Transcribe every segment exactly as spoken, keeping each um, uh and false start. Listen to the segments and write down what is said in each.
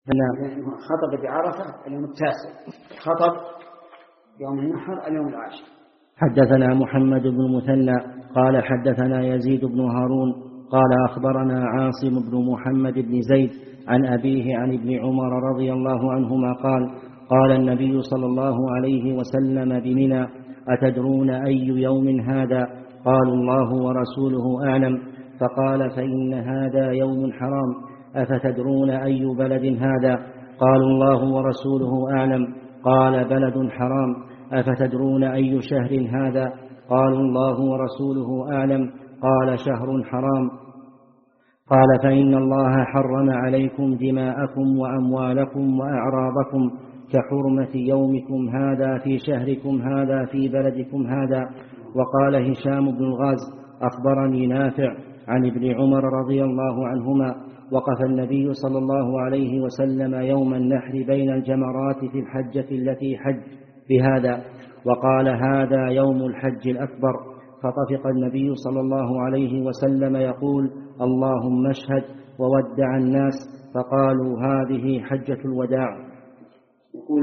نعم. خطب بعرفة اليوم التاسع، خطب يوم النحر اليوم العاشر. حدثنا محمد بن المثنى قال حدثنا يزيد بن هارون قال أخبرنا عاصم بن محمد بن زيد عن أبيه عن ابن عمر رضي الله عنهما قال قال النبي صلى الله عليه وسلم بمنى أتدرون أي يوم هذا؟ قالوا الله ورسوله أعلم. فقال فإن هذا يوم حرام. أفتدرون أي بلد هذا؟ قالوا الله ورسوله أعلم. قال بلد حرام. أفتدرون أي شهر هذا؟ قالوا الله ورسوله أعلم. قال شهر حرام. قال فإن الله حرم عليكم دماءكم وأموالكم وأعراضكم كحرمة يومكم هذا في شهركم هذا في بلدكم هذا. وقال هشام بن الغاز أخبرني نافع عن ابن عمر رضي الله عنهما وقف النبي صلى الله عليه وسلم يوم النحر بين الجمرات في الحجة التي حج بهذا وقال هذا يوم الحج الأكبر. فطفق النبي صلى الله عليه وسلم يقول اللهم اشهد وودع الناس فقالوا هذه حجة الوداع. يقول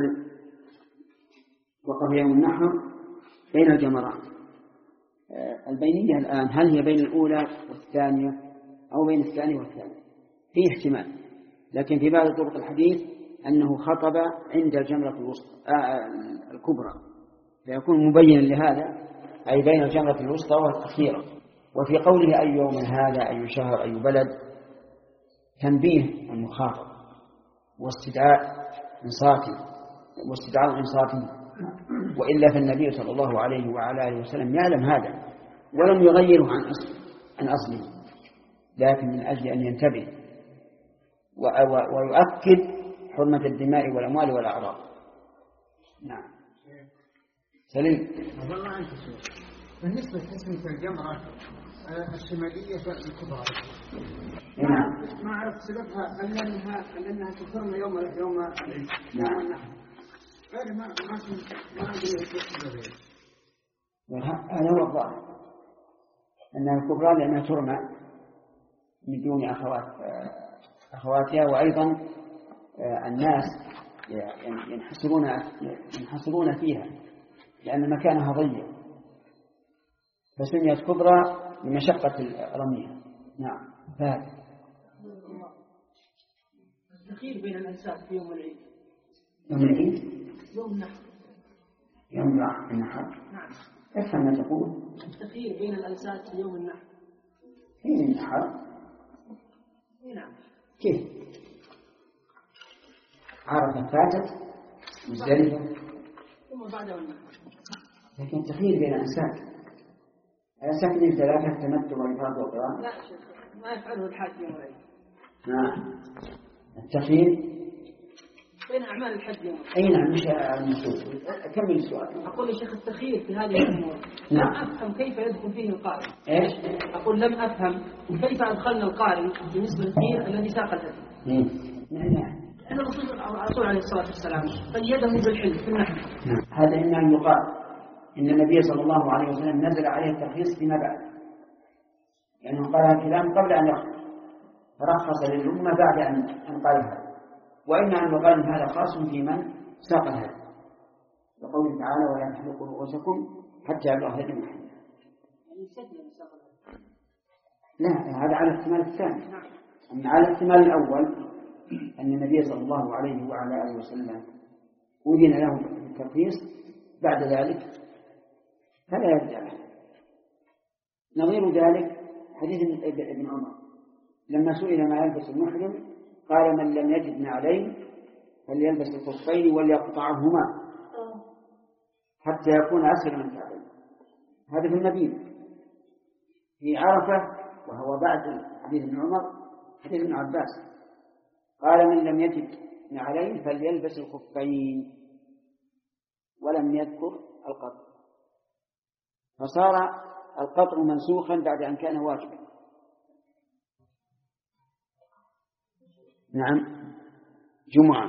وقف يوم النحر بين الجمرات. البينية الآن هل هي بين الأولى والثانية أو بين الثانية والثالثة؟ فيه احتمال، لكن في بعض طرق الحديث أنه خطب عند الجمرة الوسطى آه الكبرى، فيكون مبينا لهذا أي بين الجمرة الوسطى والأخيرة. وفي قوله أي يوم هذا أي شهر أي بلد تنبيه المخاطب واستدعاء إنصاته واستدعاء إنصاته، وإلا فالنبي صلى الله عليه وعلى آله وسلم يعلم هذا ولم يغيره عن أصله عن أصله لكن من أجل أن ينتبه ويؤكد حرمة الدماء والأموال والأعراض. نعم. سليم. بالنسبة لتسمية الجمرة الشمالية الكبرى نعم. ما أعرف سببها أن أنها أنها تكرم يوم يوم نعم. النحر. غير ما ما ما أدري إيش السبب. هذا هو الظاهر أنها الكبرى لأنها ترمى من دون أخوات أخواتها، وأيضا الناس ينحصرون ينحصرون فيها لأن مكانها ضيق فسميت كبرى لمشقة رميها. نعم. فهذا التخيير بين الأنساب في يوم العيد. يوم العيد يوم النحر. يوم النحر. نعم. افهم ما تقول. التخيير بين الأنساب في يوم النحر. حين النحر. نعم. كيف؟ عرفة فاتت مزدلفة ثم بعده النحر. لكن التخيير بين الأنساب سكن الثلاثة تمتع والإفراد والقران. لا شيخ ما يفعله الحاج يوم العيد. نعم. التخيير بين أعمال الحج يوم. أي نعم. مش المسؤول. كمل السؤال. أقول يا شيخ التخيير في هذه الأمور. نعم. لم أفهم كيف يدخل فيه القارئ. إيش؟ أقول لم أفهم كيف أدخلنا القارئ بالنسبة للتخيير الذي ساق الهدي. نعم. أن الرسول عليه الصلاة والسلام قيده بالحلم في النحر. هذا إما أن يقال إن النبي صلى الله عليه وسلم نزل عليه الترخيص فيما بعد، لأنه يعني قال الكلام قبل أن يرخص فرخص للأمة بعد أن قال هذا. وإما أن يقال هذا خاص في من ساق هذا، وقوله تعالى ولا تحلقوا رؤوسكم حتى يبلغ هدي محله. لا، هذا على الاحتمال الثاني. أما على الاحتمال الأول أن النبي صلى الله عليه وعلى آله وسلم أذن له بالترخيص بعد ذلك فلا يرجع. نظير ذلك حديث ابن عمر لما سئل ما يلبس المحرم قال من لم يجد نعلين فليلبس الخفين وليقطعهما حتى يكون أسهل من كعبين. هذا في المدينة. في عرفة وهو بعد حديث ابن عمر حديث ابن عباس قال من لم يجد نعلين فليلبس الخفين ولم يذكر القطع، فصار القطع منسوخا بعد أن كان واجبا. نعم. جمعة.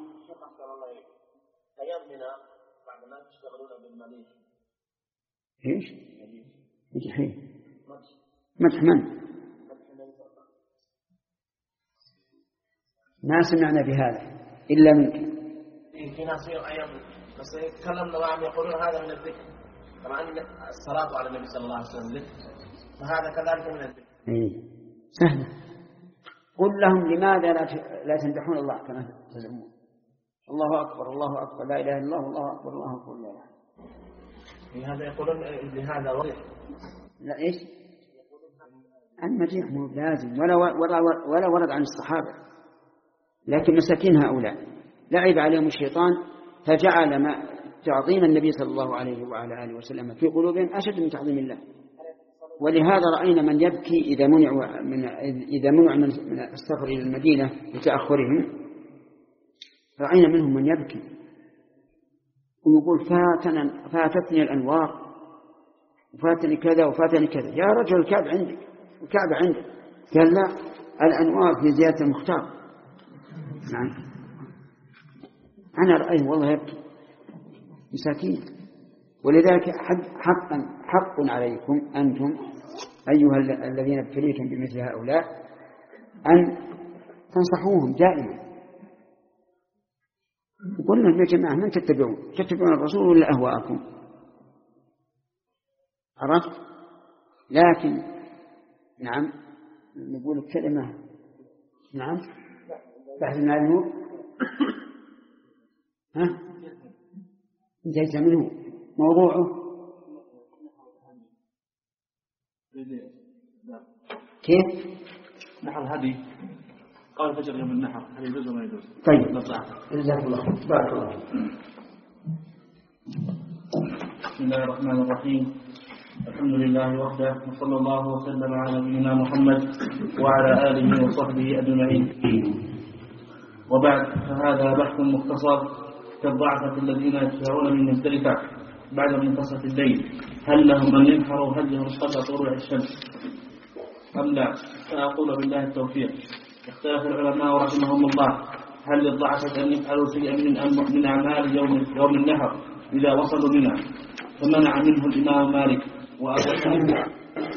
أيام منى بعد ما تشتغلون بالمليح. إيش؟ إيش حين؟ مدح من؟ ما سمعنا بهذا إلا منك. في ناس أيام بس تكلمنا معهم يقولون هذا من الذكر، كما أن الصلاة على النبي صلى الله عليه وسلم ذكر، فهذا كذلك من الذكر. إيه سهل. قل لهم لماذا لا تمدحون الله كما تزعمون؟ الله أكبر الله أكبر لا إله إلا الله الله أكبر الله أكبر لا إله. لهذا يقولون لهذا وضع. لا إيش؟ المديح مو لازم ولا ولا ولا ورد عن الصحابة، لكن مساكين هؤلاء لعب عليهم الشيطان فجعل ما تعظيم النبي صلى الله عليه وعلى آله وسلم في قلوبهم أشد من تعظيم الله. ولهذا رأينا من يبكي إذا منع من إذا منع من السفر إلى المدينة لتأخرهم، رأينا منهم من يبكي ويقول فاتنا فاتتني الأنوار وفاتني كذا وفاتني كذا. يا رجل الكعبة عندك الكعبة عندك. قال لا الأنوار في زيادة المختار. نعم أنا رأيه والله يبكي مساكين. ولذلك حقا حق عليكم أنتم أيها الذين ابتليتم بمثل هؤلاء أن تنصحوهم دائما. قلنا يا جماعة من تتبعون؟ تتبعون الرسول ولا أهواءكم؟ عرفت؟ لكن نعم نقول الكلمة نعم بحث عنه ها انتهيت منه موضوعه كيف نحر الهدي قال فجر يوم النحر هل يجوز ولا يجوز؟ طيب جزاك الله بارك الله. بسم الله الرحمن الرحيم. الحمد لله وحده وصلى الله وسلم على نبينا محمد وعلى آله وصحبه أجمعين. وبعد فهذا بحث مختصر كالضعفة الذين يدفعون من مزدلفة بعد منتصف الليل، هل لهم أن ينحروا هديهم قبل طلوع الشمس أم لا؟ فأقول بالله التوفيق. اختلف العلماء رحمهم الله هل للضعفة أن يفعلوا شيئا من من أعمال يوم يوم النحر إذا وصلوا منها، فمنع منه الإمام مالك وأبو حنيفة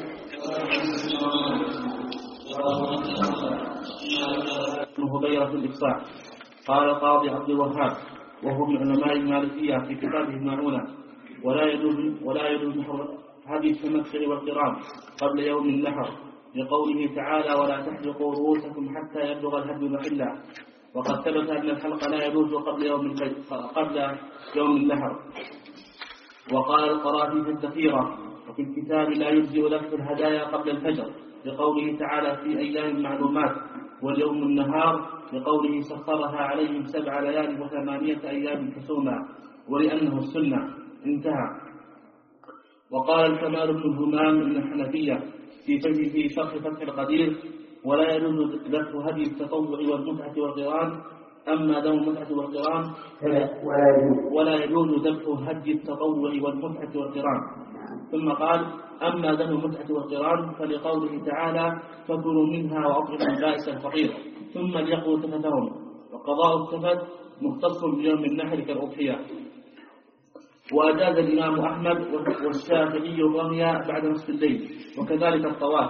هبيرة الإفصاح. قال القاضي عبد الوهاب وهو من علماء المالكية في كتابه المعونة ولا يجوز ولا يجوز نحر هدي التمتع والقران قبل يوم النحر لقوله تعالى ولا تحلقوا رؤوسكم حتى يبلغ الهدي محله، وقد ثبت أن الحلق لا يجوز قبل يوم قبل يوم النحر. وقال القرافي في الذخيرة وفي الكتاب لا يجزئ لف الهدايا قبل الفجر لقوله تعالى في أيام معلومات، واليوم النهار لقوله سخرها عليهم سبع ليال وثمانية أيام حسوما ولأنه السنة. انتهى. وقال الكمال بن همام من الحنفية في في شرح فتح القدير ولا يجوز ذبح هدي التطوع والمتعة والقران، أما دم المتعة والقران ولا يجوز ذبح هدي التطوع والمتعة والقران. ثم قال أما دم المتعة والقران فلقوله تعالى فكلوا منها وأطعموا البائس الفقير ثم ليقضوا تفتهم، وقضاء التفت مختص بيوم النحر كالأضحية. وأجاز الإمام أحمد والشافعي الرمي بعد نصف الليل وكذلك الطواف.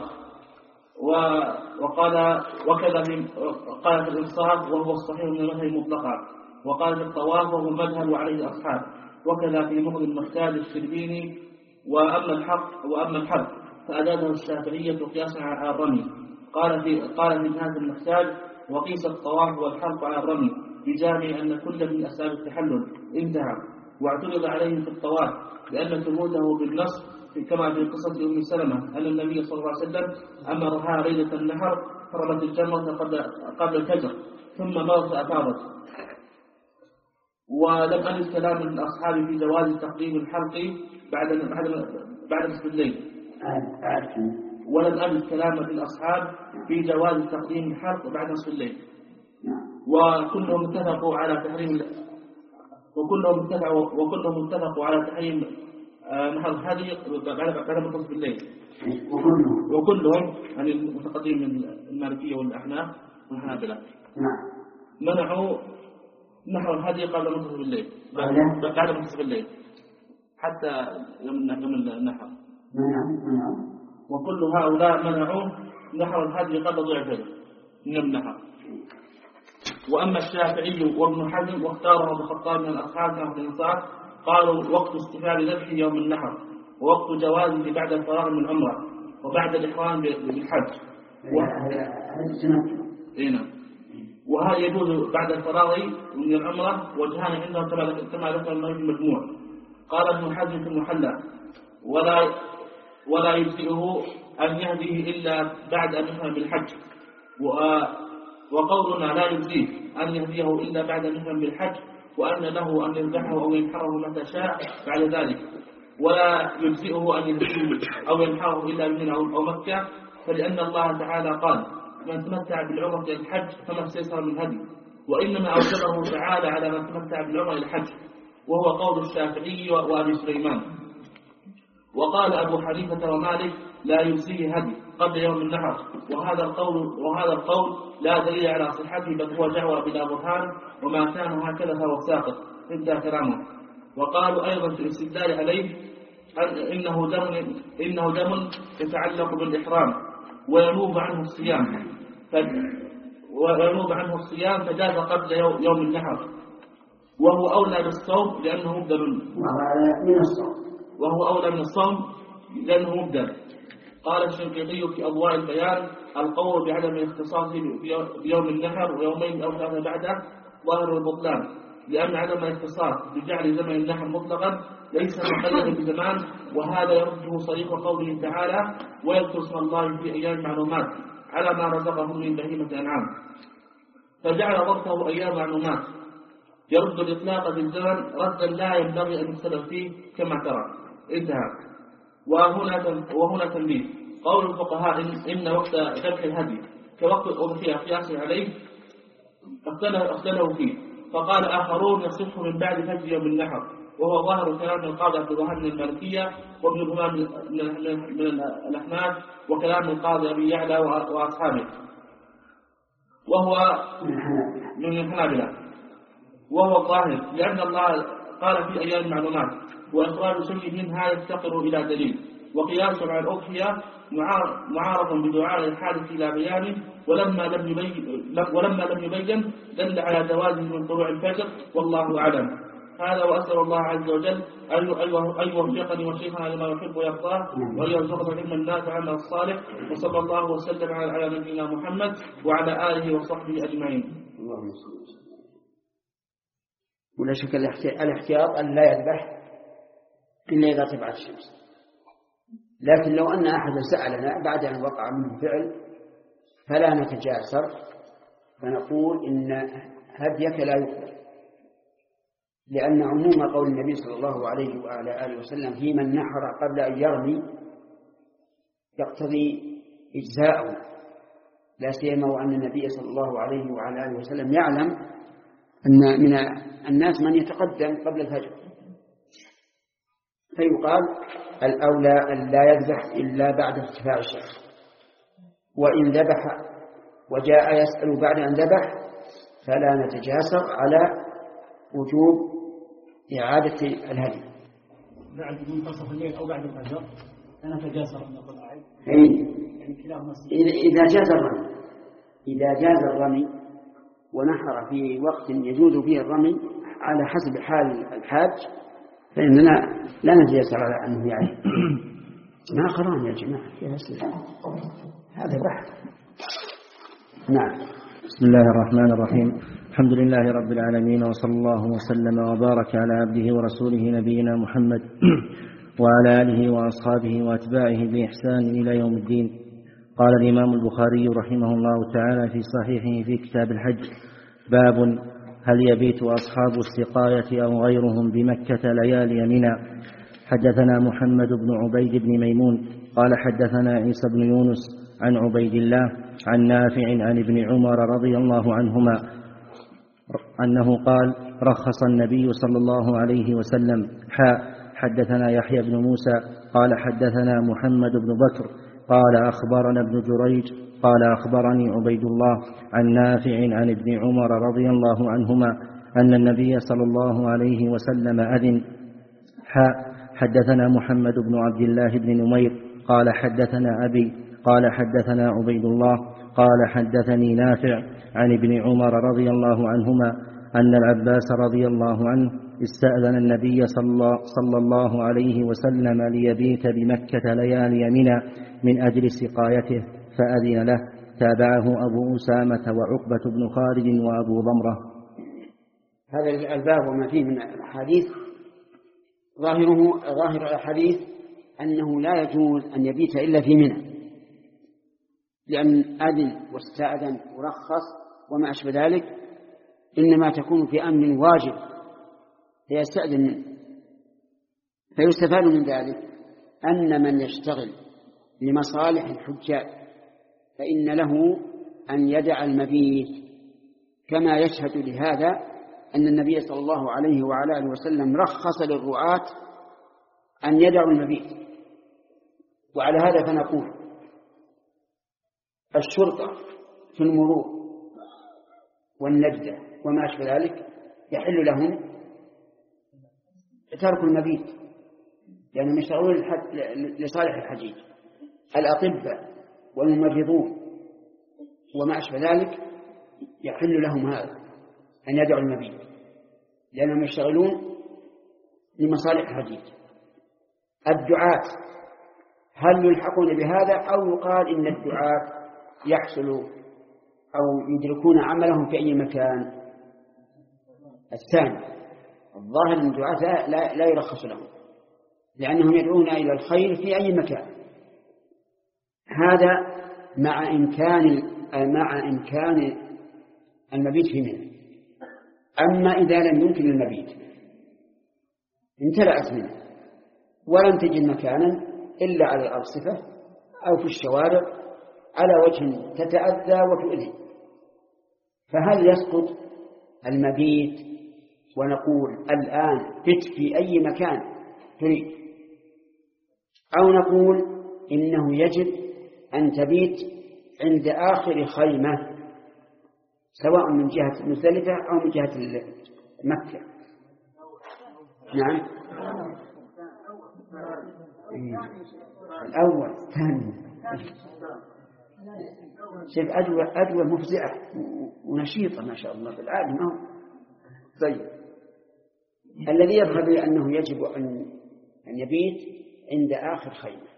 وقال وكذا قال في الإنصاف وهو الصحيح من المذهب مطلقا، وقال في الطواف وهو المذهب وعليه الأصحاب، وكذا في مغني المختار الشربيني. وأما الحق وأما الحق فأجازه الشافعية قياسا على الرمي. قال في قال في هذا المحتاج وقيس الطواف والحلق على الرمي بجامع أن كل من أسباب التحلل. انتهى. واعترض عليه في الطواف لأن ثبوته بالنص كما في قصة أم سلمة أن النبي صلى الله عليه وسلم أمرها ليلة النحر فرمت الجمرة قبل قبل الفجر ثم مرت أفاضت. ولم أجد كلام من الأصحاب في جواز تقديم الحلق بعد بعد بعد نصف الليل. ولم أجد كلام من الأصحاب في جواز تقديم الحلق بعد نصف الليل. وكلهم اتفقوا على تحريم وكلهم اتفقوا وكلهم اتفقوا على تحريم نحر الهدي بعد بعد منتصف الليل. وكلهم وكلهم يعني المتقدمين من المالكية والأحناف والحنابلة منعوا نحر الهدي قبل منتصف الليل بعد منتصف الليل حتى يوم النحر. وكل هؤلاء منعوا نحر الهدي قبل ضلوع الفجر من النحر. وأما الشافعي وابن حزم واختاره ابن الخطاب من الأصحاب من الإنصاف قالوا وقت استفاد ذبحه يوم النحر، ووقت جوازه بعد الفراغ من العمرة وبعد الإحرام بالحج. وهذا يجوز بعد الفراغ من العمرة وجهان عندهم كما ذكر الله في المجموع. قال ابن حزم في المحلى ولا ولا يجزئه أن يهديه إلا بعد أن يحرم بالحج، وقولنا لا يجزيه أن يهديه إلا بعد أن يحرم بالحج، وأن له أن يذبحه أو ينحره متى شاء بعد ذلك، ولا يجزئه أن يهديه أو ينحره إلا بمنى أو مكة، فلأن الله تعالى قال من تمتع بالعمرة إلى الحج فما استيسر من هدي، وإنما أوجبه تعالى على من تمتع بالعمرة إلى الحج، وهو قول الشافعي وأبي سليمان. وقال أبو حنيفة ومالك لا يجزيه هدي قبل يوم النحر، وهذا القول وهذا القول لا دليل على صحته بل هو دعوة بلا برهان، وما كان هكذا فهو ساقط ابدا كلامه. وقالوا أيضا في الاستدلال عليه إنه دم إنه دم يتعلق بالإحرام وينوب عنه الصيام وينوب عنه الصيام فجاز قبل يوم النحر، وهو أولى بالصوم لأنه مبدل من الصوم وهو أولى من الصوم لأنه مبدل. قال الشنقيطي في أضواء البيان القول بعدم الاختصاص بيوم النحر ويومين أو ثلاثة بعده ظاهر البطلان، لأن عدم الاختصاص بجعل زمن النحر مطلقا ليس مقيدا بزمان، وهذا يرده صريح قوله تعالى ويذكر اسم الله في أيام معلومات على ما رزقهم من بهيمة الأنعام، فجعل ضبطه أيام معلومات يرد الإطلاق بالزمن ردا لا ينبغي أن يختلف فيه كما ترى. انتهى. وهنا وهنا تنبيه قول الفقهاء إن, إن وقت ذبح الهدي كوقت الأضحية قياس عليه اختلفوا فيه، فقال آخرون يصح من بعد فجر يوم النحر، وهو ظاهر كلام القاضي عبد الوهاب من المالكية وابن الهمام من الأحناف وكلام القاضي أبي يعلى وأصحابه وهو من الحنابلة، وهو الظاهر لأن الله قال في أيام معلومات، وإخراج شيء منها يفتقر إلى دليل، وقياس على الأضحية معارض بدعاء الحادث إلى بيانه، ولما لم يبين ولما لم يبين دل على جوازه من طلوع الفجر، والله أعلم. هذا وأسأل الله عز وجل أن يوفقني وشيخنا لما يحب ويرضاه، وأن يرزقنا علما نافعا الصالح، وصلى الله وسلم على نبينا محمد وعلى آله وصحبه أجمعين. اللهم صل وسلم. ولا شك الاحتياط أن لا يذبح إلا إذا طلعت الشمس، لكن لو أن أحدا سألنا بعد أن وقع منه فعل فلا نتجاسر فنقول إن هديك لا يقبل، لأن عموم قول النبي صلى الله عليه وعلى آله وسلم في من نحر قبل أن يرمي يقتضي إجزاءه، لا سيما وأن النبي صلى الله عليه وعلى آله وسلم يعلم أن من الناس من يتقدم قبل الفجر، فيقال الأولى أن لا يذبح إلا بعد ارتفاع الشمس، وإن ذبح وجاء يسأل بعد أن ذبح فلا نتجاسر على وجوب إعادة الهدي. بعد منتصف الليل أو بعد الفجر لا نتجاسر أن نقول أعد. إذا جاز الرمي إذا جاز الرمي ونحر في وقت يجوز فيه الرمي على حسب حال الحاج فإننا لا نتجاسر على أنه يعني ما قران يا جماعة هذا بحث. نعم. بسم الله الرحمن الرحيم. الحمد لله رب العالمين، وصلى الله وسلم وبارك على عبده ورسوله نبينا محمد وعلى آله وأصحابه وأتباعه بإحسان إلى يوم الدين. قال الإمام البخاري رحمه الله تعالى في صحيحه في كتاب الحج: باب هل يبيت أصحاب السقاية أو غيرهم بمكة ليالي منى. حدثنا محمد بن عبيد بن ميمون قال حدثنا عيسى بن يونس عن عبيد الله عن نافع عن ابن عمر رضي الله عنهما أنه قال: رخص النبي صلى الله عليه وسلم. حاء حدثنا يحيى بن موسى قال حدثنا محمد بن بكر قال أخبرنا ابن جريج قال أخبرني عبيد الله عن نافع عن ابن عمر رضي الله عنهما أن النبي صلى الله عليه وسلم أذن. حاء حدثنا محمد بن عبد الله بن نمير قال حدثنا أبي قال حدثنا عبيد الله قال حدثني نافع عن ابن عمر رضي الله عنهما أن العباس رضي الله عنه استأذن النبي صلى الله عليه وسلم ليبيت بمكة ليالي منى من أجل سقايته فأذن له. تابعه أبو أسامة وعقبة بن خالد وأبو ضمرة. هذا الباب وما فيه من الحديث ظاهره ظاهر الحديث أنه لا يجوز أن يبيت إلا في منى، لأن أذن واستأذن ورخص وما أشبه ذلك إنما تكون في أمر واجب فيستأذن منه. فيستفاد من ذلك أن من يشتغل لمصالح الحجاج فإن له أن يدع المبيت، كما يشهد لهذا أن النبي صلى الله عليه وعلى آله وسلم رخص للرعاة أن يدعوا المبيت. وعلى هذا فنقول الشرطة في المرور والنجدة وما أشبه ذلك يحل لهم ترك المبيت لأنهم يشتغلون لصالح الحجيج. الأطباء والممرضون وما أشبه ذلك يحل لهم هذا أن يدعوا المبيت لأنهم يشتغلون لمصالح الحجيج. الدعاة هل يلحقون بهذا أو يقال إن الدعاة يحصلوا أو يدركون عملهم في أي مكان؟ الثاني الظاهر أن الدعاة لا, لا يرخص لهم لأنهم يدعون إلى الخير في أي مكان. هذا مع إمكان مع إمكان المبيت في منى. أما إذا لم يمكن المبيت امتلأت منه ولم تجد مكانا إلا على الأرصفة أو في الشوارع على وجه تتأذى وتؤذي، فهل يسقط المبيت ونقول الآن بت في أي مكان تريد، أو نقول إنه يجب أن تبيت عند آخر خيمة سواء من جهة مزدلفة أو من جهة مكة؟ نعم الأول ثاني شوف أدوى أدوى مفزعة ونشيطة ما شاء الله بالعالم. طيب الذي يظهر لي أنه يجب أن أن يبيت عند آخر خيمة،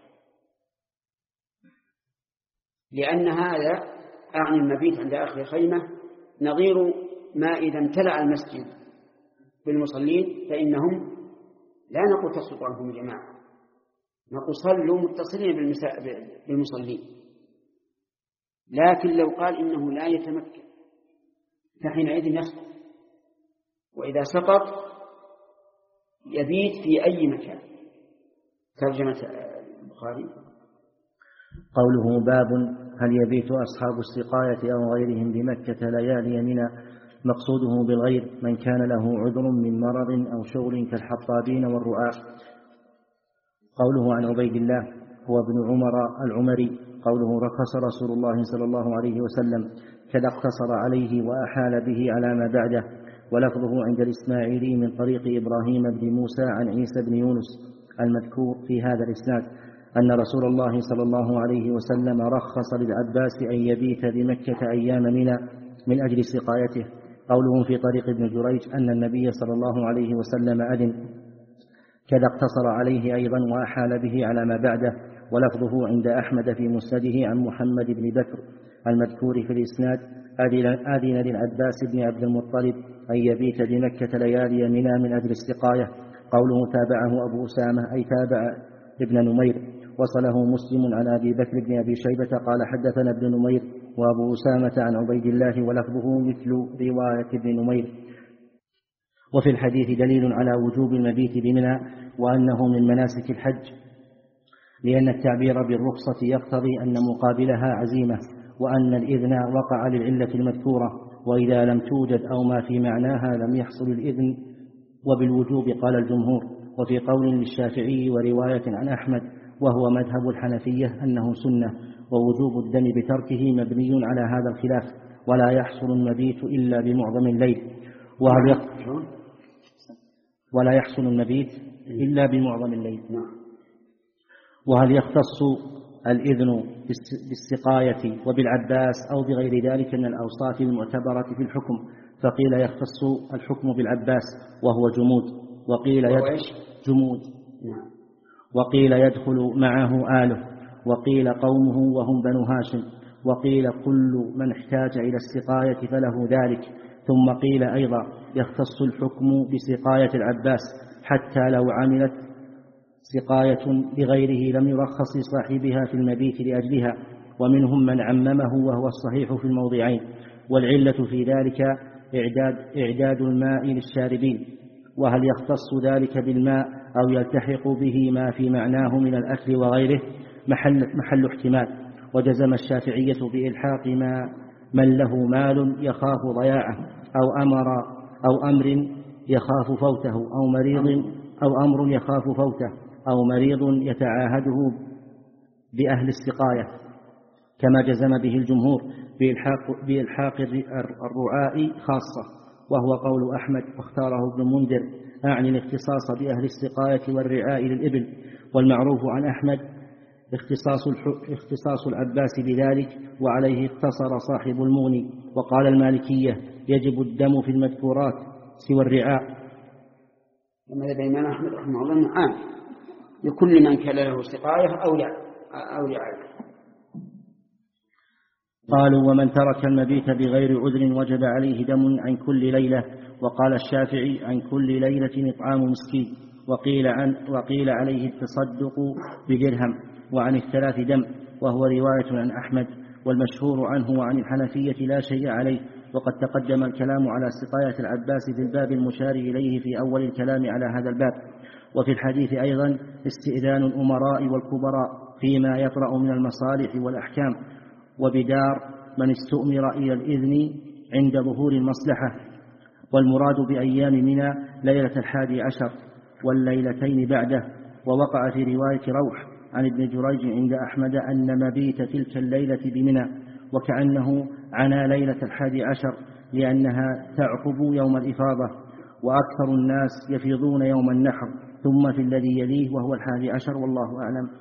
لأن هذا أعني المبيت عند آخر خيمة نظير ما إذا امتلأ المسجد بالمصلين فإنهم لا نقول تسقط عنهم الجماعة، نقول صلوا متصلين بالمصلين. لكن لو قال إنه لا يتمكن فحينئذ يسقط، وإذا سقط يبيت في أي مكان. ترجمة البخاري. قوله باب هل يبيت أصحاب السقاية أو غيرهم بمكة ليالي منى، مقصوده بالغير من كان له عذر من مرض أو شغل كالحطابين والرعاة. قوله عن عبيد الله هو ابن عمر العمري قوله رخص رسول الله صلى الله عليه وسلم كذا اقتصر عليه وأحال به على ما بعده. ولفظه عند الإسماعيلي من طريق إبراهيم بن موسى عن عيسى بن يونس المذكور في هذا الإسناد أن رسول الله صلى الله عليه وسلم رخص للعباس أن يبيت بمكة أيام منى من أجل سقايته. قوله في طريق ابن جريج أن النبي صلى الله عليه وسلم أذن كذا اقتصر عليه أيضا وأحال به على ما بعده. ولفظه عند أحمد في مسنده عن محمد بن بكر المذكور في الإسناد أذن للعباس بن عبد المطلب أن يبيت بمكة ليالي منى من أجل السقاية. قوله تابعه أبو أسامة أي تابع ابن نمير. وصله مسلم عن أبي بكر بن أبي شيبة قال حدثنا ابن نمير وأبو أسامة عن عبيد الله ولفظه مثل رواية ابن نمير. وفي الحديث دليل على وجوب المبيت بمنى وأنه من مناسك الحج، لأن التعبير بالرخصة يقتضي أن مقابلها عزيمة، وأن الإذن وقع للعلة المذكورة، وإذا لم توجد أو ما في معناها لم يحصل الإذن وبالوجوب قال الجمهور. وفي قول للشافعي ورواية عن أحمد وهو مذهب الحنفية أنه سنة، ووجوب الدم بتركه مبني على هذا الخلاف، ولا يحصل المبيت إلا بمعظم الليل. وهل يخ... ولا يحصل المبيت إلا بمعظم الليل. وهل يختص الإذن بالسقاية وبالعباس أو بغير ذلك من الأوصاف المعتبرة في الحكم، فقيل يختص الحكم بالعباس وهو جمود، وقيل يدخل جمود وقيل يدخل معه آله، وقيل قومه وهم بنو هاشم، وقيل كل من احتاج إلى السقاية فله ذلك. ثم قيل أيضا يختص الحكم بسقاية العباس حتى لو عملت سقاية بغيره لم يرخص لصاحبها في المبيت لأجلها، ومنهم من عممه وهو الصحيح في الموضعين. والعلة في ذلك إعداد, إعداد الماء للشاربين. وهل يختص ذلك بالماء أو يلتحق به ما في معناه من الأكل وغيره محل, محل احتمال. وجزم الشافعية بإلحاق ما من له مال يخاف ضياعه أو أمر أو أمر يخاف فوته أو مريض أو أمر يخاف فوته أو مريض يتعاهده بأهل السقاية، كما جزم به الجمهور بإلحاق, بإلحاق الرعاء خاصة، وهو قول أحمد واختاره ابن منذر، أعني الاختصاص بأهل السقاية والرعاء للإبل. والمعروف عن أحمد اختصاص, اختصاص العباس بذلك، وعليه اقتصر صاحب المغني. وقال المالكية يجب الدم في المذكورات سوى الرعاء. وماذا بين الإمام أحمد رحمه الله عام لكل من كان له سقاية أو أو رعاية. قالوا ومن ترك المبيت بغير عذر وجب عليه دم عن كل ليلة. وقال الشافعي عن كل ليلة إطعام مسكين. وقيل, عن وقيل عليه التصدق بدرهم، وعن الثلاث دم، وهو رواية عن أحمد. والمشهور عنه وعن الحنفية لا شيء عليه. وقد تقدم الكلام على سقاية العباس في الباب المشار إليه في أول الكلام على هذا الباب. وفي الحديث أيضا استئذان الأمراء والكبراء فيما يطرأ من المصالح والأحكام، وبدار من استؤمر إلى الإذن عند ظهور المصلحة. والمراد بأيام منى ليلة الحادي عشر والليلتين بعده. ووقع في رواية روح عن ابن جريج عند أحمد أن مبيت تلك الليلة بمنى، وكأنه عنا ليلة الحادي عشر لأنها تعقب يوم الإفاضة، وأكثر الناس يفيضون يوم النحر ثم في الذي يليه وهو الحادي عشر، والله أعلم.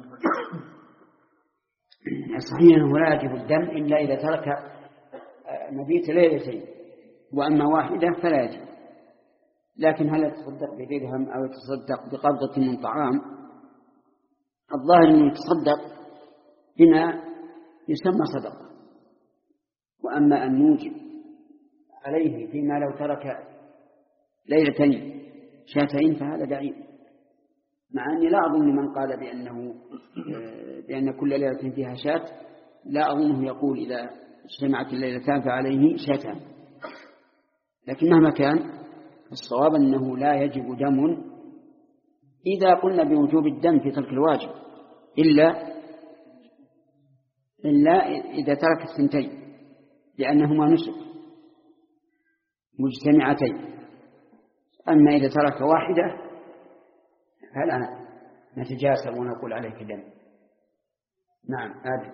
صحيح أنه لا يجب الدم إلا إذا ترك مبيت ليلتين، وأما واحدة فلا يجب. لكن هل يتصدق بدرهم أو يتصدق بقبضة من طعام؟ الظاهر أنه يتصدق بما يسمى صدقة. وأما أن نوجب عليه فيما لو ترك ليلتين شاتين فهذا بعيد، مع أني لا أظن من قال بأنه بأن كل ليلة فيها شات، لا أظنه يقول إذا اجتمعت الليلتان فعليه شاتان. لكن مهما كان الصواب أنه لا يجب دم إذا قلنا بوجوب الدم في ترك الواجب، إلا إلا إذا ترك الثنتين لأنهما نسك مجتمعتين. أما إذا ترك واحدة فلا نتجاسر ونقول عليك دم. نعم هذا.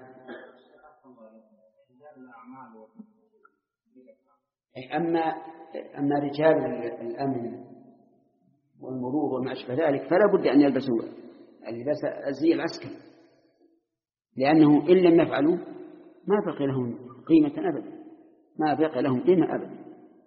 أما أما رجال الأمن والمرور وما أشبه ذلك فلا بد أن يلبسوا اللباس الزي العسكري، لأنه إن لم يفعلوا ما بقي لهم قيمة أبدا، ما بقي لهم قيمة أبدا.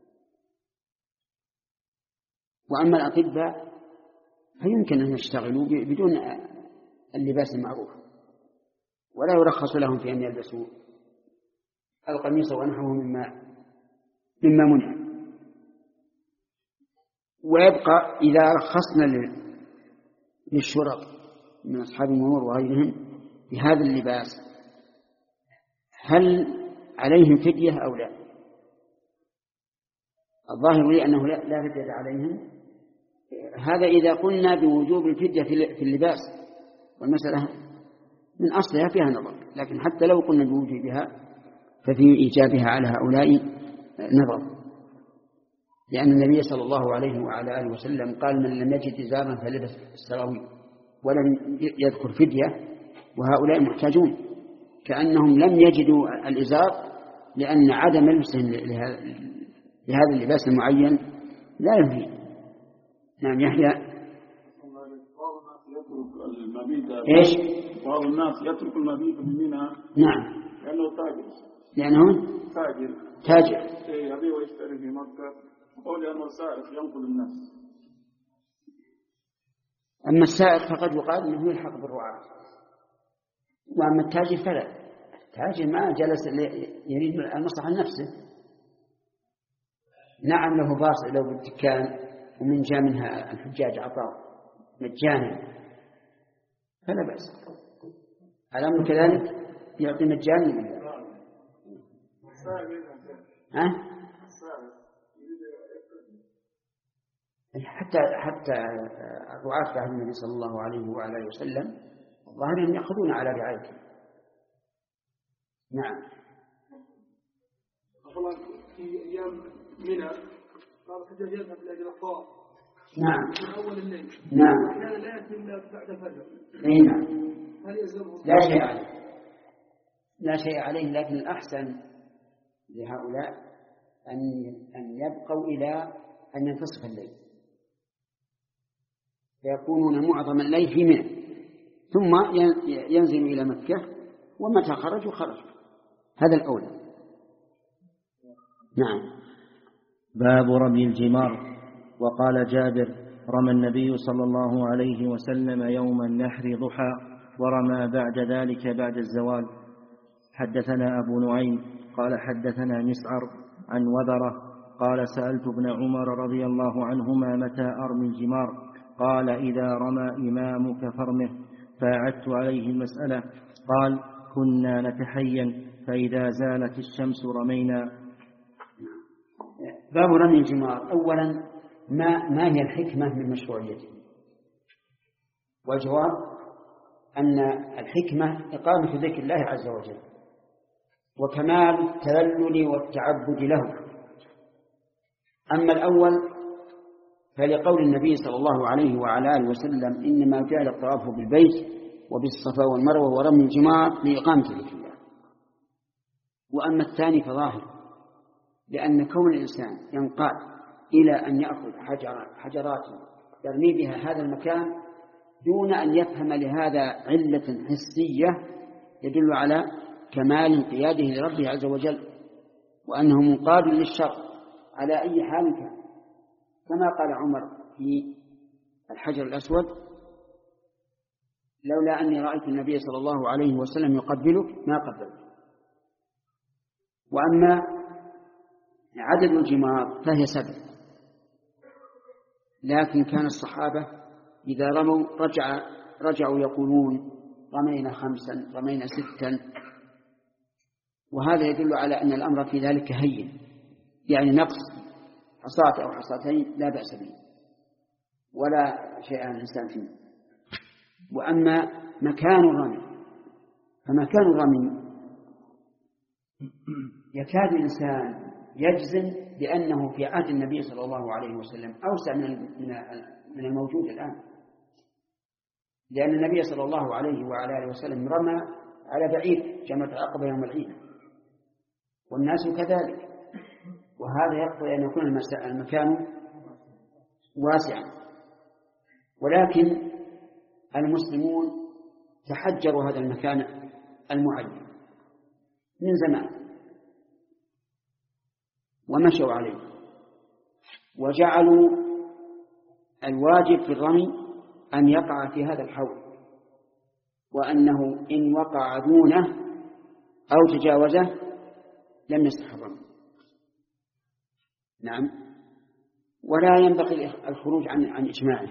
وأما الأطباء فيمكن أن يشتغلوا بدون اللباس المعروف، ولا يرخص لهم في أن يلبسوا القميص ونحوه مما مما منع. ويبقى إذا رخصنا للشرط من أصحاب المرور وغيرهم بهذا اللباس هل عليهم فدية أو لا؟ الظاهر لي أنه لا, لا فدية عليهم. هذا إذا قلنا بوجوب الفدية في اللباس، والمسألة من أصلها فيها نظر، لكن حتى لو قلنا بوجوبها ففي إيجابها على هؤلاء نظر، لأن النبي صلى الله عليه وعلى آله وسلم قال من لم يجد إزارا فلبس السراويل، ولم يذكر فدية، وهؤلاء محتاجون كأنهم لم يجدوا الإزار، لأن عدم لبسهم لهذا اللباس المعين لا يفيد. نعم يحيى. يترك المبيت. إيش؟ بعض الناس يترك المبيت بمنى. نعم. لأنه تاجر. لأنه تاجر. تاجر. إيه يبيع ويشتري في مكة، أو لأنه سائق ينقل الناس. أما السائق فقد يقال أنه يلحق بالرعاة، وأما التاجر فلا. التاجر ما جلس يريد المصلحة لنفسه. نعم له باص له بالدكان ومن جاء منها الحجاج عطاء مجانا فلا بأس. الأمر كذلك يعطي مجانا. ها؟ حتى حتى الرعاة بعد النبي صلى الله عليه وعلى وسلم الظاهر أن يأخذون على رعايته. نعم. أصلا في أيام منى صار الحجاج يذهب إلى الطواف. نعم. من أول الليل. نعم. وأحيانا لا يأتي إلا بعد الفجر. أي نعم. هل يلزمهم؟ لا شيء عليه. لا شيء عليه، لكن الأحسن لهؤلاء أن أن يبقوا إلى أن ينتصف الليل، فيكونون معظم الليل في منى، ثم ينزل إلى مكة، ومتى خرجوا خرجوا. هذا الأولى. نعم. باب رمي الجمار. وقال جابر: رمى النبي صلى الله عليه وسلم يوم النحر ضحى، ورمى بعد ذلك بعد الزوال. حدثنا أبو نعيم قال حدثنا مسعر عن وبرة قال: سألت ابن عمر رضي الله عنهما متى أرمي الجمار؟ قال: إذا رمى إمامك فارمه. فأعدت عليه المسألة. قال: كنا نتحين، فإذا زالت الشمس رمينا. باب رمي الجمار. أولا، ما, ما هي الحكمة من مشروعيته؟ والجواب أن الحكمة إقامة ذكر الله عز وجل وكمال التذلل والتعبد له. أما الأول فلقول النبي صلى الله عليه وعلى آله وسلم: إنما جعل الطواف بالبيت وبالصفا والمروة ورمي الجمار لإقامة ذكر الله. وأما الثاني فظاهر، لأن كون الإنسان ينقاد إلى أن يأخذ حجر حجرات يرمي بها هذا المكان دون أن يفهم لهذا علة حسية يدل على كمال انقياده لربه عز وجل، وأنه منقاد للشر على أي حال كان، كما قال عمر في الحجر الأسود: لولا أني رأيت النبي صلى الله عليه وسلم يقبلك ما قبلك. وأما عدد الجمار فهي سبع، لكن كان الصحابة إذا رموا رجع رجعوا يقولون: رمينا خمسا، رمينا ستا. وهذا يدل على أن الأمر في ذلك هين، يعني نقص حصاة أو حصاتين لا بأس به ولا شيء عن الإنسان فيه. وأما مكان الرمي فمكان الرمي يكاد الإنسان يجزم بأنه في عهد النبي صلى الله عليه وسلم أوسع من الموجود الآن، لأن النبي صلى الله عليه وعلى آله وسلم رمى على بعيد جمرة العقبة يوم العيد، والناس كذلك، وهذا يقتضي أن يكون المكان واسعا. ولكن المسلمون تحجروا هذا المكان المعين من زمان ومشوا عليه، وجعلوا الواجب في الرمي أن يقع في هذا الحوض، وأنه إن وقع دونه أو تجاوزه لم يصح الرمي. نعم. ولا ينبغي الخروج عن عن إجماعه،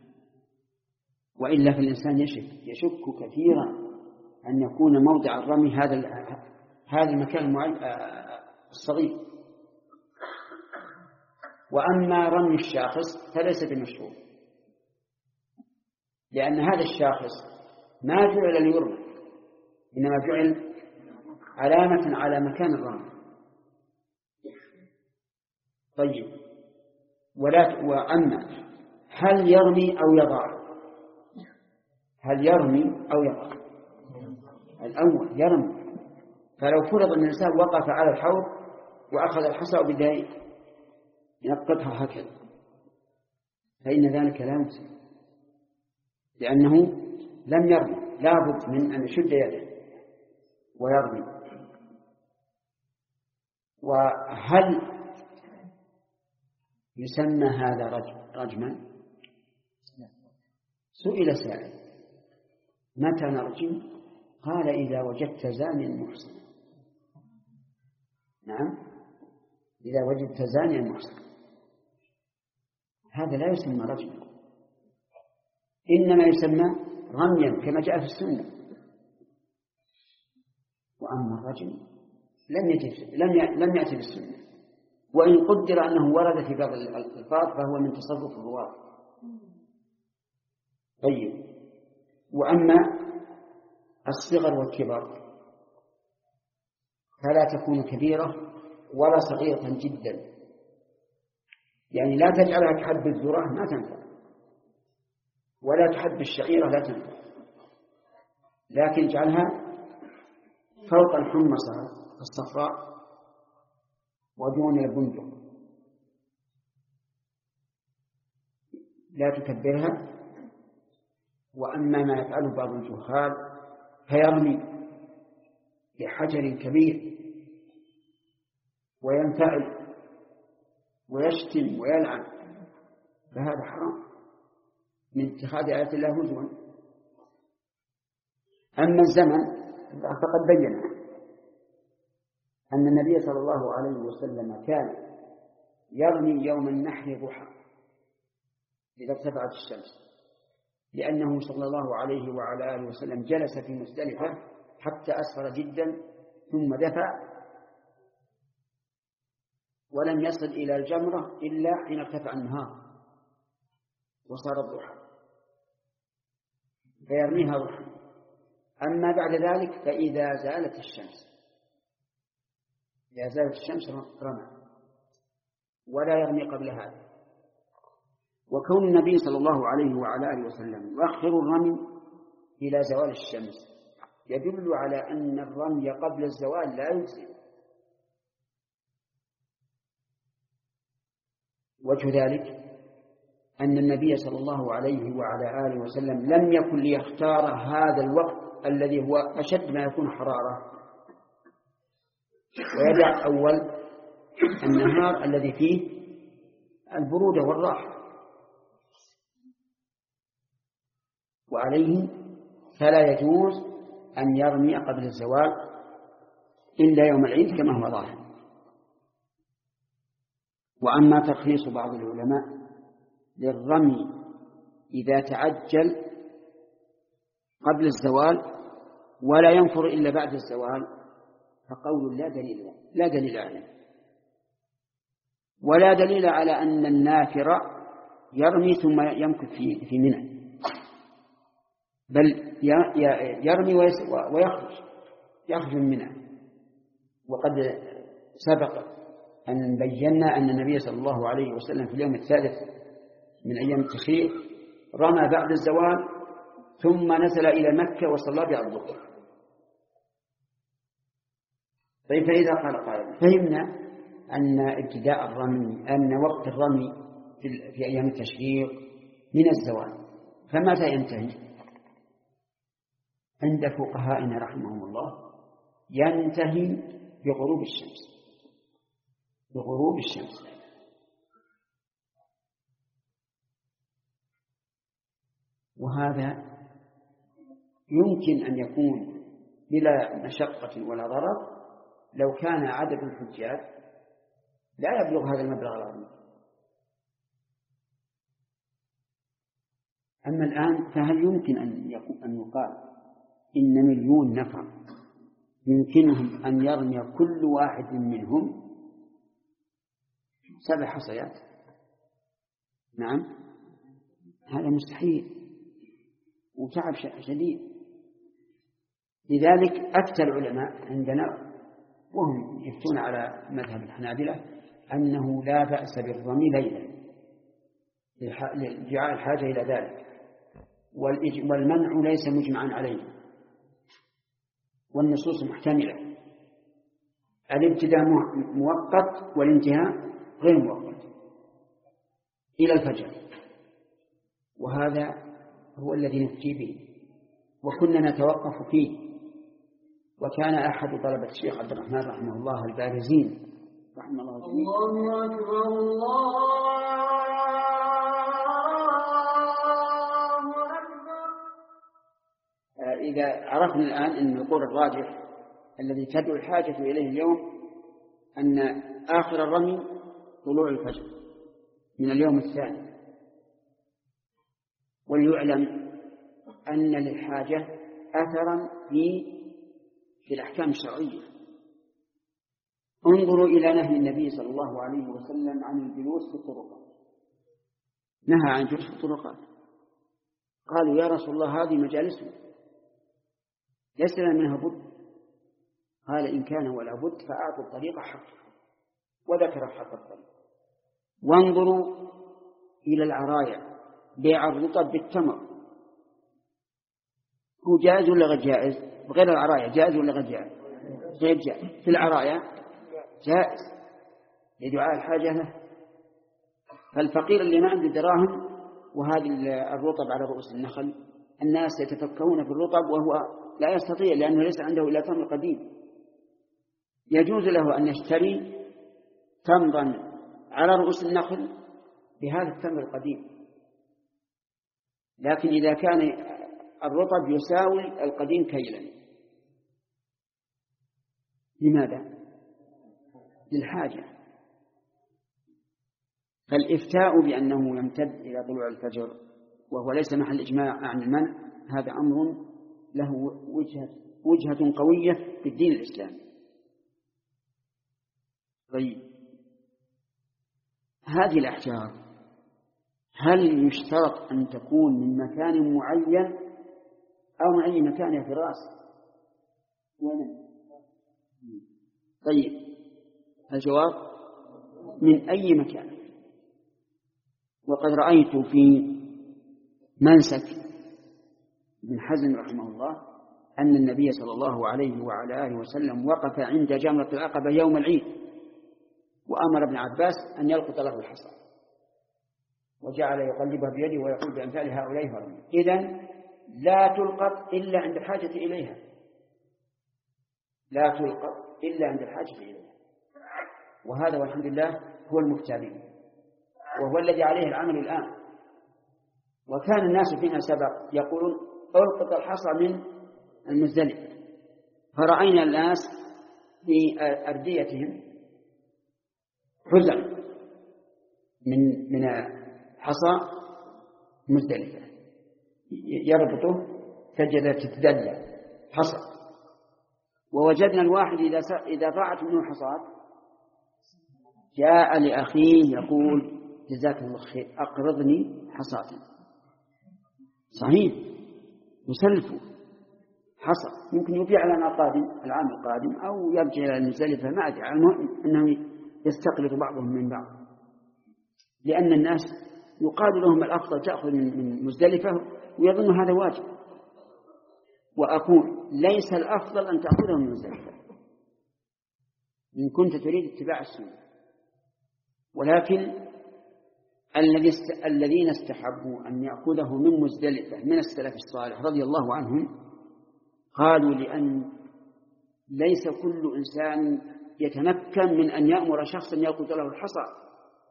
وإلا فالإنسان يشك يشك كثيرا أن يكون موضع الرمي هذا هذا المكان الصغير. وأما رمي الشاخص فليس بمشروع، لأن هذا الشاخص ما جعل ليرمى، إنما جعل علامة على مكان الرمي. طيب، ولا وأما هل يرمي أو يضع؟ هل يرمي أو يضع؟ الأول يرمي. فلو فرض أن الإنسان وقف على الحوض وأخذ الحصى وبدأ ينقطها هكذا فإن ذلك لا يمسك، لأنه لم يرمي، لابد من أن يشد يده ويرمي. وهل يسمى هذا رجما؟ سئل سائل متى نرجم؟ قال إذا وجدت زانيا محصنا. نعم، إذا وجدت زانيا محصنا. هذا لا يسمى رجما، إنما يسمى رميا كما جاء في السنة. وأما الرجم لم يأتي لم لم يأتي بالسنة، وإن قدر أنه ورد في بعض الألفاظ فهو من تصرف الرواة. طيب، وأما الصغر والكبر فلا تكون كبيرة ولا صغيرة جدا، يعني لا تجعلها كحب الذرة ما تنفع، ولا تحب الشعيرة لا تنفع، لكن اجعلها فوق الحمصة الصفراء ودون البندق، لا تكبرها. وأما ما يفعله بعض الجهال فيرمي بحجر كبير وينفعل ويشتم ويلعن، فهذا حرام من اتخاذ آيات الله هزوا. أما الزمن فقد بينا أن النبي صلى الله عليه وسلم كان يرمي يوم النحر ضحى إذا ارتفعت الشمس، لأنه صلى الله عليه وعلى آله وسلم جلس في مزدلفة حتى أسفر جدا ثم دفع ولم يصل إلى الجمرة إلا حين ارتفع النهار وصار الضحى، فيرميها ضحى. أما بعد ذلك فإذا زالت الشمس إذا زالت الشمس رمى، ولا يرمي قبل هذا. وكون النبي صلى الله عليه وعلى آله وسلم يؤخر الرمي إلى زوال الشمس يدل على أن الرمي قبل الزوال لا يجزي. وجه ذلك أن النبي صلى الله عليه وعلى آله وسلم لم يكن ليختار هذا الوقت الذي هو أشد ما يكون حرارة، ويدع أول النهار الذي فيه البرودة والراحة، وعليه فلا يجوز أن يرمي قبل الزوال إلا يوم العيد كما هو ظاهر. وأما ترخيص بعض العلماء للرمي إذا تعجل قبل الزوال ولا ينفر إلا بعد الزوال فقول لا دليل لا دليل عليه، ولا دليل على أن النافر يرمي ثم يمكث في في منى، بل يرمي ويخرج يخرج من منى. وقد سبق أن بينا أن النبي صلى الله عليه وسلم في اليوم الثالث من أيام التشريق رمى بعد الزوال ثم نزل إلى مكة وصلى بها الظهر. طيب، فإذا قال قائل فهمنا أن ابتداء الرمي أن وقت الرمي في أيام التشريق من الزوال، فمتى ينتهي؟ عند فقهائنا رحمهم الله ينتهي بغروب الشمس بغروب الشمس. وهذا يمكن أن يكون بلا مشقة ولا ضرر لو كان عدد الحجاج لا يبلغ هذا المبلغ العظيم. أما الآن فهل يمكن أن يكون أن يقال إن مليون نفر يمكنهم أن يرمي كل واحد منهم سبع حصيات؟ نعم، هذا مستحيل وتعب شديد. لذلك أفتى العلماء عندنا وهم يفتون على مذهب الحنابلة أنه لا بأس بالرمي ليلا لادعاء الحاجة إلى ذلك، والمنع ليس مجمعا عليه، والنصوص محتملة. الابتداء مؤقت والانتهاء غير مؤقت إلى الفجر، وهذا هو الذي نفتي به وكنا نتوقف فيه. وكان أحد طلبة الشيخ عبد الرحمن رحمه الله البارزين رحمه الله الله أكبر الله أكبر. إذا عرفنا الآن أن القول الراجح الذي تدعو الحاجة إليه اليوم أن آخر الرمي طلوع الفجر من اليوم الثاني. وليعلم أن للحاجة أثرا في في الأحكام الشرعية. انظروا إلى نهي النبي صلى الله عليه وسلم عن الجلوس في الطرقات. نهى عن الجلوس في الطرقات. قالوا يا رسول الله هذه مجالسنا ليس لنا منها بد. قال إن كان ولا بد فأعطوا الطريق حقه، وذكر حق الطريق. وانظروا إلى العرايا، بيع الرطب بالتمر هو جائز ولا غير جائز؟ بغير العرايا جائز ولا غير جائز؟ غير جائز. في العرايا جائز لدعاء الحاجة له. فالفقير اللي ما عنده دراهم وهذه الرطب على رؤوس النخل الناس يتفكهون في الرطب وهو لا يستطيع لأنه ليس عنده إلا تمر قديم، يجوز له أن يشتري تمرا على رؤوس النخل بهذا التمر القديم. لكن إذا كان الرطب يساوي القديم كيلا، لماذا؟ للحاجة. فالإفتاء بأنه يمتد إلى طلوع الفجر وهو ليس محل إجماع عن المنع هذا أمر له وجهة, وجهة قوية في الدين الإسلامي. طيب هذه الأحجار هل يشترط أن تكون من مكان معين أو من أي مكان يا فراس؟ طيب الجواب من أي مكان. وقد رأيت في منسك ابن حزم رحمه الله أن النبي صلى الله عليه وعلى آله وسلم وقف عند جمرة العقبة يوم العيد وأمر ابن عباس أن يلقط له الحصى وجعل يقلبها بيده ويقول بأمثال هؤلاء هرمي. إذن لا تلقط إلا عند الحاجة إليها، لا تلقط إلا عند الحاجة إليها. وهذا والحمد لله هو المختارين وهو الذي عليه العمل الآن. وكان الناس فيما سبق يقولون ألقط الحصى من المزدلفة، فرأينا الناس في أرديتهم حزم من من حصى مزدلفة يربطه تجد تتدلى حصى. ووجدنا الواحد إذا إذا ضاعت منه حصاد جاء لأخيه يقول جزاك الله خير أقرضني حصاة. صحيح يسلفه حصى ممكن يبيع لنا قادم العام القادم أو يرجع إلى المزدلفة ما أدري. المهم أنه يستقلط بعضهم من بعض لأن الناس يقال لهم الأفضل تأخذ من مزدلفة ويظن هذا واجب. وأقول ليس الأفضل أن تأخذه من مزدلفة إن كنت تريد اتباع السنة، ولكن الذين استحبوا أن يأخذه من مزدلفة من السلف الصالح رضي الله عنهم قالوا لأن ليس كل إنسان يتمكن من أن يأمر شخصا يلقط له الحصى.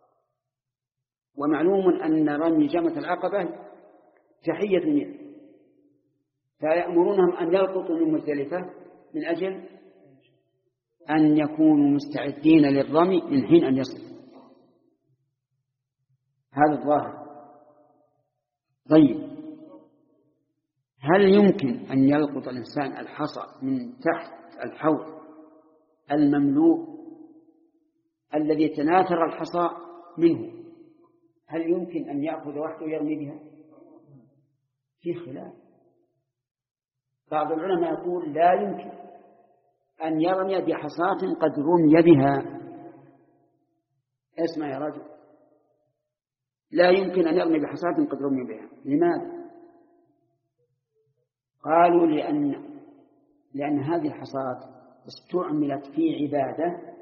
ومعلوم أن رمي جمرة العقبة تحية منه، فيأمرونهم أن يلقطوا من مزدلفة من أجل أن يكونوا مستعدين للرمي من حين أن يصل. هذا الظاهر. طيب هل يمكن أن يلقط الإنسان الحصى من تحت الحوض المملوء الذي تناثر الحصى منه؟ هل يمكن أن يأخذ وحده ويرمي بها؟ في خلاف. بعض العلماء يقول لا يمكن أن يرمي بحصاة قد رمي بها. اسمع يا رجل، لا يمكن أن يرمي بحصاة قد رمي بها. لماذا؟ قالوا لأن لأن هذه الحصاة استعملت في عبادة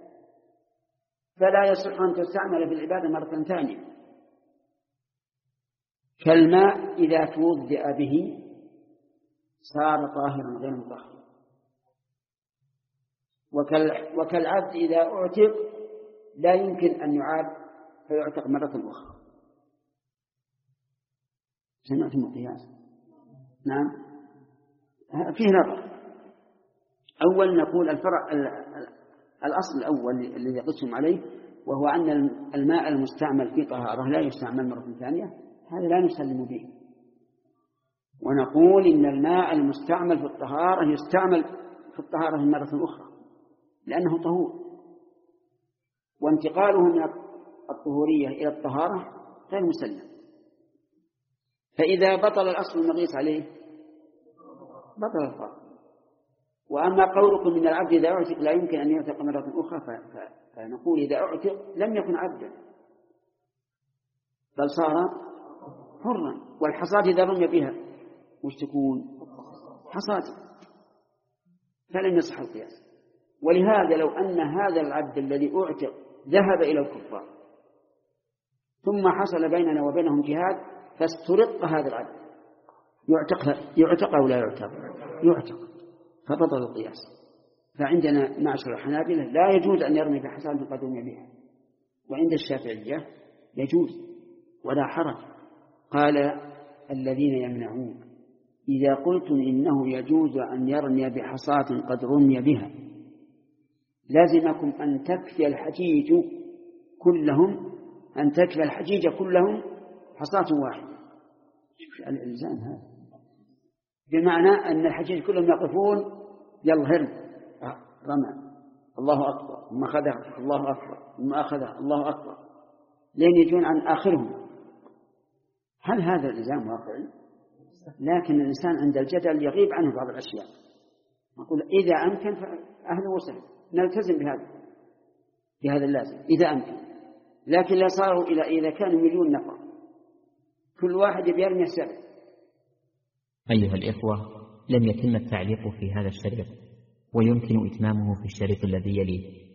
فلا يصح أن تستعمل في العبادة مرة ثانية. كالماء إذا توضأ به صار طاهرا غير مطهر، وكالعبد إذا أعتق لا يمكن أن يعاد فيعتق مرة أخرى. سمعتم القياس؟ نعم، فيه نظر. أول نقول الفرع الأصل الأول الذي يقسم عليه، وهو أن الماء المستعمل في طهارة لا يستعمل مرة ثانية، هذا لا نسلم به. ونقول إن الماء المستعمل في الطهارة يستعمل في الطهارة مرة أخرى لأنه طهور، وانتقاله من الطهورية إلى الطهارة غير مسلم. فإذا بطل الأصل المقيس عليه بطل الفرق. وأما قولكم من العبد إذا أعتق لا يمكن أن يعتق مرة أخرى، فنقول إذا أعتق لم يكن عبدا بل صار حرا، والحصاة إذا رمي بها وش تكون؟ حصاة، فلم يصح القياس. ولهذا لو أن هذا العبد الذي أعتق ذهب إلى الكفار ثم حصل بيننا وبينهم جهاد فاسترق هذا العبد، يعتق يعتق أو لا يعتق؟ يعتق، فبطل القياس. فعندنا معشر الحنابلة لا يجوز أن يرمي بحصاة قد رمي بها، وعند الشافعية يجوز ولا حرج. قال الذين يمنعون إذا قلتم إنه يجوز أن يرمي بحصاة قد رمي بها لازمكم أن تكفي الحجيج كلهم أن تكفي الحجيج كلهم حصاة واحدة. الإلزام هذا بمعنى أن الحجيج كلهم يقفون يلا هرم رمى الله أكبر ثم أخذها الله أكبر ثم أخذها الله أكبر لين يجون عن آخرهم. هل هذا الإلزام واقعي؟ لكن الإنسان عند الجدل يغيب عنه بعض الأشياء. نقول إذا أمكن فأهلا وسهلا نلتزم بهذا بهذا اللازم إذا أمكن، لكن لا صاروا إلى إذا كانوا مليون نفر كل واحد يرمي سبع. أيها الإخوة، لم يتم التعليق في هذا الشريط، ويمكن إتمامه في الشريط الذي يليه.